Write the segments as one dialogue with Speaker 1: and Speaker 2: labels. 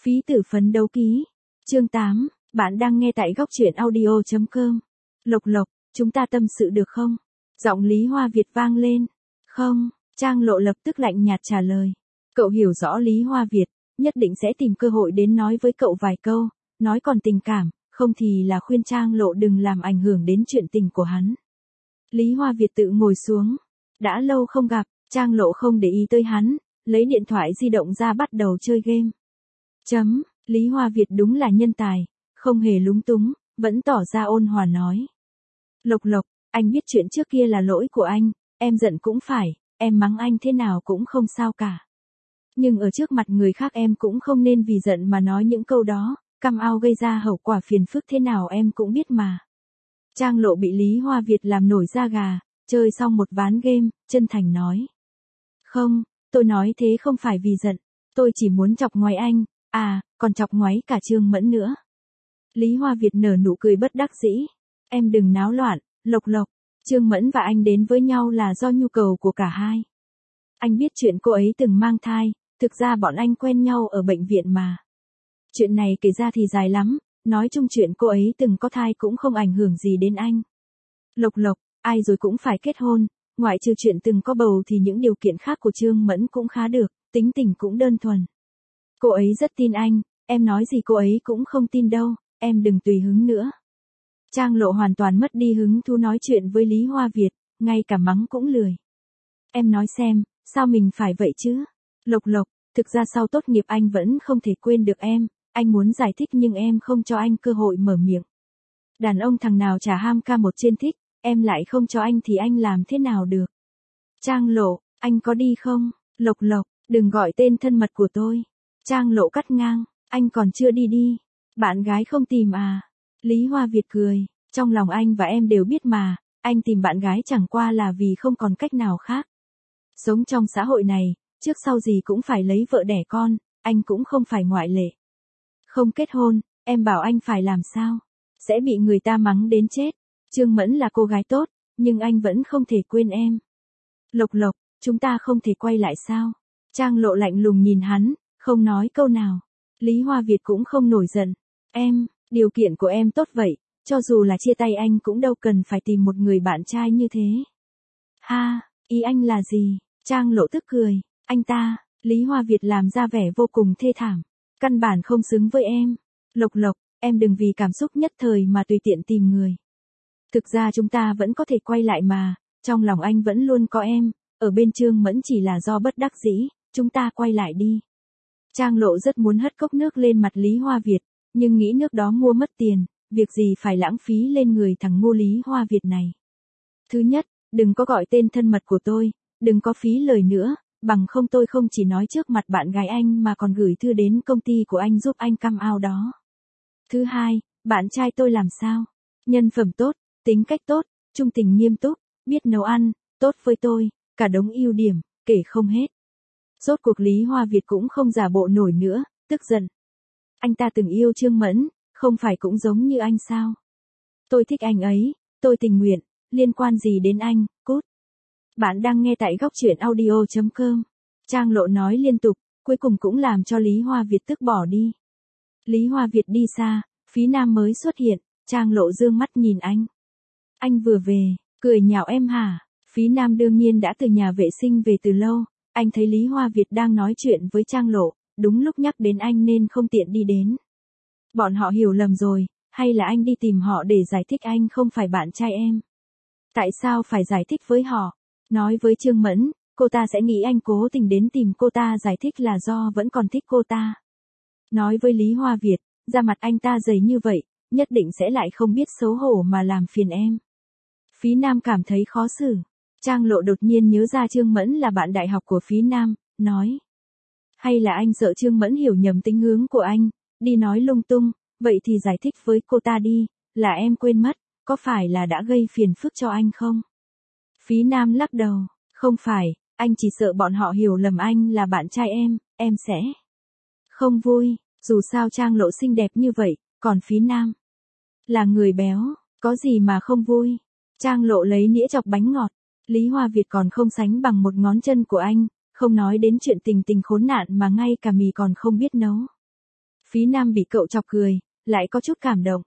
Speaker 1: Phí tử phấn đấu ký. Chương 8, bạn đang nghe tại góc truyện audio.com. Lộc Lộc, chúng ta tâm sự được không? Giọng Lý Hoa Việt vang lên. Không, Trang Lộ lập tức lạnh nhạt trả lời. Cậu hiểu rõ Lý Hoa Việt, nhất định sẽ tìm cơ hội đến nói với cậu vài câu, nói còn tình cảm, không thì là khuyên Trang Lộ đừng làm ảnh hưởng đến chuyện tình của hắn. Lý Hoa Việt tự ngồi xuống. Đã lâu không gặp, Trang Lộ không để ý tới hắn, lấy điện thoại di động ra bắt đầu chơi game. Lý Hoa Việt đúng là nhân tài, không hề lúng túng, vẫn tỏ ra ôn hòa nói. Lộc Lộc, anh biết chuyện trước kia là lỗi của anh, em giận cũng phải, em mắng anh thế nào cũng không sao cả. Nhưng ở trước mặt người khác em cũng không nên vì giận mà nói những câu đó, căm ao gây ra hậu quả phiền phức thế nào em cũng biết mà. Trang Lộ bị Lý Hoa Việt làm nổi da gà, chơi xong một ván game, chân thành nói. Không, tôi nói thế không phải vì giận, tôi chỉ muốn chọc ngoáy anh, còn chọc ngoáy cả Trương Mẫn nữa. Lý Hoa Việt nở nụ cười bất đắc dĩ. Em đừng náo loạn, Lộc Lộc, Trương Mẫn và anh đến với nhau là do nhu cầu của cả hai. Anh biết chuyện cô ấy từng mang thai, thực ra bọn anh quen nhau ở bệnh viện mà. Chuyện này kể ra thì dài lắm, nói chung chuyện cô ấy từng có thai cũng không ảnh hưởng gì đến anh. Lộc Lộc, ai rồi cũng phải kết hôn, ngoại trừ chuyện từng có bầu thì những điều kiện khác của Trương Mẫn cũng khá được, tính tình cũng đơn thuần. Cô ấy rất tin anh, em nói gì cô ấy cũng không tin đâu, em đừng tùy hứng nữa. Trang Lộ hoàn toàn mất đi hứng thú nói chuyện với Lý Hoa Việt, ngay cả mắng cũng lười. Em nói xem, sao mình phải vậy chứ? Lộc Lộc, thực ra sau tốt nghiệp anh vẫn không thể quên được em, anh muốn giải thích nhưng em không cho anh cơ hội mở miệng. Đàn ông thằng nào chả ham ca một trên thích, em lại không cho anh thì anh làm thế nào được? Trang Lộ, anh có đi không? Lộc Lộc, đừng gọi tên thân mật của tôi. Trang Lộ cắt ngang, anh còn chưa đi đi. Bạn gái không tìm à? Lý Hoa Việt cười, trong lòng anh và em đều biết mà, anh tìm bạn gái chẳng qua là vì không còn cách nào khác. Sống trong xã hội này, trước sau gì cũng phải lấy vợ đẻ con, anh cũng không phải ngoại lệ. Không kết hôn, em bảo anh phải làm sao? Sẽ bị người ta mắng đến chết. Trương Mẫn là cô gái tốt, nhưng anh vẫn không thể quên em. Lộc Lộc, chúng ta không thể quay lại sao? Trang Lộ lạnh lùng nhìn hắn, không nói câu nào. Lý Hoa Việt cũng không nổi giận. Em, điều kiện của em tốt vậy, cho dù là chia tay anh cũng đâu cần phải tìm một người bạn trai như thế. Ha, ý anh là gì? Trang Lộ tức cười. Anh ta, Lý Hoa Việt làm ra vẻ vô cùng thê thảm. Căn bản không xứng với em. Lộc Lộc, em đừng vì cảm xúc nhất thời mà tùy tiện tìm người. Thực ra chúng ta vẫn có thể quay lại mà, trong lòng anh vẫn luôn có em, ở bên Trương Mẫn chỉ là do bất đắc dĩ, chúng ta quay lại đi. Trang Lộ rất muốn hất cốc nước lên mặt Lý Hoa Việt, nhưng nghĩ nước đó mua mất tiền, việc gì phải lãng phí lên người thằng ngu Lý Hoa Việt này. Thứ nhất, đừng có gọi tên thân mật của tôi, đừng có phí lời nữa, bằng không tôi không chỉ nói trước mặt bạn gái anh mà còn gửi thư đến công ty của anh giúp anh căm ao đó. Thứ hai, bạn trai tôi làm sao? Nhân phẩm tốt, tính cách tốt, trung tình nghiêm túc, biết nấu ăn, tốt với tôi, cả đống ưu điểm, kể không hết. Rốt cuộc Lý Hoa Việt cũng không giả bộ nổi nữa, tức giận. Anh ta từng yêu Trương Mẫn, không phải cũng giống như anh sao? Tôi thích anh ấy, tôi tình nguyện, liên quan gì đến anh, cút. Bạn đang nghe tại góc truyện audio.com. Trang Lộ nói liên tục, cuối cùng cũng làm cho Lý Hoa Việt tức bỏ đi. Lý Hoa Việt đi xa, Phí Nam mới xuất hiện, Trang Lộ dương mắt nhìn anh. Anh vừa về, cười nhạo em hả? Phí Nam đương nhiên đã từ nhà vệ sinh về từ lâu, anh thấy Lý Hoa Việt đang nói chuyện với Trang Lộ, đúng lúc nhắc đến anh nên không tiện đi đến. Bọn họ hiểu lầm rồi, hay là anh đi tìm họ để giải thích anh không phải bạn trai em? Tại sao phải giải thích với họ? Nói với Trương Mẫn, cô ta sẽ nghĩ anh cố tình đến tìm cô ta giải thích là do vẫn còn thích cô ta. Nói với Lý Hoa Việt, da mặt anh ta dày như vậy, nhất định sẽ lại không biết xấu hổ mà làm phiền em. Phí Nam cảm thấy khó xử. Trang Lộ đột nhiên nhớ ra Trương Mẫn là bạn đại học của Phí Nam, nói. Hay là anh sợ Trương Mẫn hiểu nhầm tính hướng của anh, đi nói lung tung, vậy thì giải thích với cô ta đi, là em quên mất, có phải là đã gây phiền phức cho anh không? Phí Nam lắc đầu, không phải, anh chỉ sợ bọn họ hiểu lầm anh là bạn trai em sẽ không vui, dù sao Trang Lộ xinh đẹp như vậy, còn Phí Nam là người béo, có gì mà không vui. Trang Lộ lấy nĩa chọc bánh ngọt, Lý Hoa Việt còn không sánh bằng một ngón chân của anh, không nói đến chuyện tình tình khốn nạn mà ngay cả mì còn không biết nấu. Phí Nam bị cậu chọc cười, lại có chút cảm động.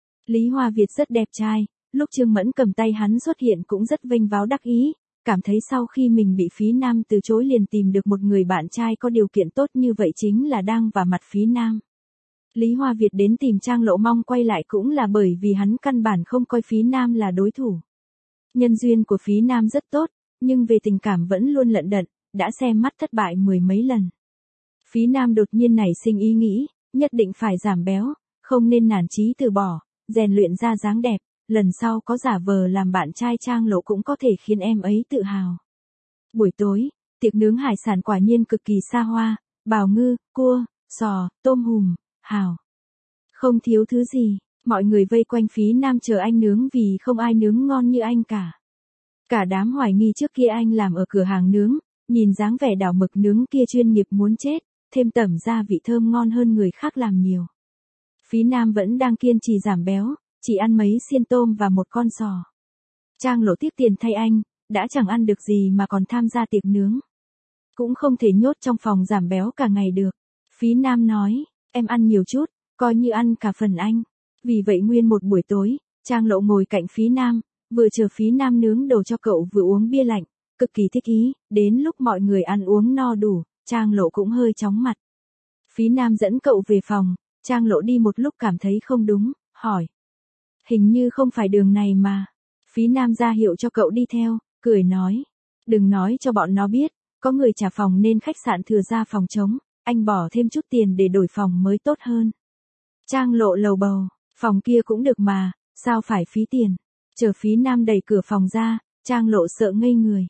Speaker 1: Lý Hoa Việt rất đẹp trai, lúc Trương Mẫn cầm tay hắn xuất hiện cũng rất vênh váo đắc ý, cảm thấy sau khi mình bị Phí Nam từ chối liền tìm được một người bạn trai có điều kiện tốt như vậy chính là đang vả mặt Phí Nam. Lý Hoa Việt đến tìm Trang Lộ mong quay lại cũng là bởi vì hắn căn bản không coi Phí Nam là đối thủ. Nhân duyên của Phí Nam rất tốt, nhưng về tình cảm vẫn luôn lận đận, đã xem mắt thất bại mười mấy lần. Phí Nam đột nhiên nảy sinh ý nghĩ, nhất định phải giảm béo, không nên nản chí từ bỏ, rèn luyện ra dáng đẹp, lần sau có giả vờ làm bạn trai Trang Lộ cũng có thể khiến em ấy tự hào. Buổi tối, tiệc nướng hải sản quả nhiên cực kỳ xa hoa, bào ngư, cua, sò, tôm hùm, hào. Không thiếu thứ gì, mọi người vây quanh Phí Nam chờ anh nướng vì không ai nướng ngon như anh cả. Cả đám hoài nghi trước kia anh làm ở cửa hàng nướng, nhìn dáng vẻ đảo mực nướng kia chuyên nghiệp muốn chết, thêm tẩm gia vị thơm ngon hơn người khác làm nhiều. Phí Nam vẫn đang kiên trì giảm béo, chỉ ăn mấy xiên tôm và một con sò. Trang Lộ tiếc tiền thay anh, đã chẳng ăn được gì mà còn tham gia tiệc nướng. Cũng không thể nhốt trong phòng giảm béo cả ngày được. Phí Nam nói, em ăn nhiều chút, coi như ăn cả phần anh. Vì vậy nguyên một buổi tối, Trang Lộ ngồi cạnh Phí Nam, vừa chờ Phí Nam nướng đồ cho cậu vừa uống bia lạnh, cực kỳ thích ý, đến lúc mọi người ăn uống no đủ, Trang Lộ cũng hơi chóng mặt. Phí Nam dẫn cậu về phòng, Trang Lộ đi một lúc cảm thấy không đúng, hỏi. Hình như không phải đường này mà. Phí Nam ra hiệu cho cậu đi theo, cười nói. Đừng nói cho bọn nó biết, có người trả phòng nên khách sạn thừa ra phòng trống, anh bỏ thêm chút tiền để đổi phòng mới tốt hơn. Trang Lộ lầu bầu, phòng kia cũng được mà, sao phải phí tiền. Chờ Phí Nam đẩy cửa phòng ra, Trang Lộ sợ ngây người.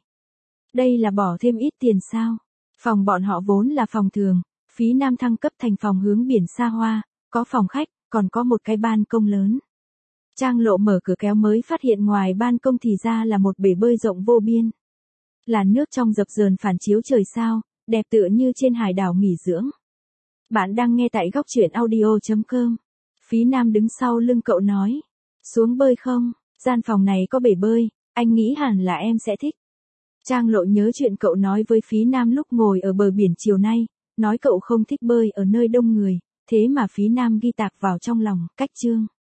Speaker 1: Đây là bỏ thêm ít tiền sao? Phòng bọn họ vốn là phòng thường, Phí Nam thăng cấp thành phòng hướng biển xa hoa, có phòng khách, còn có một cái ban công lớn. Trang Lộ mở cửa kéo mới phát hiện ngoài ban công thì ra là một bể bơi rộng vô biên. Làn nước trong dập dờn phản chiếu trời sao, đẹp tựa như trên hải đảo nghỉ dưỡng. Bạn đang nghe tại góc truyện audio.com. Phí Nam đứng sau lưng cậu nói. Xuống bơi không? Gian phòng này có bể bơi, anh nghĩ hẳn là em sẽ thích. Trang Lộ nhớ chuyện cậu nói với Phí Nam lúc ngồi ở bờ biển chiều nay, nói cậu không thích bơi ở nơi đông người, thế mà Phí Nam ghi tạc vào trong lòng, cách chương.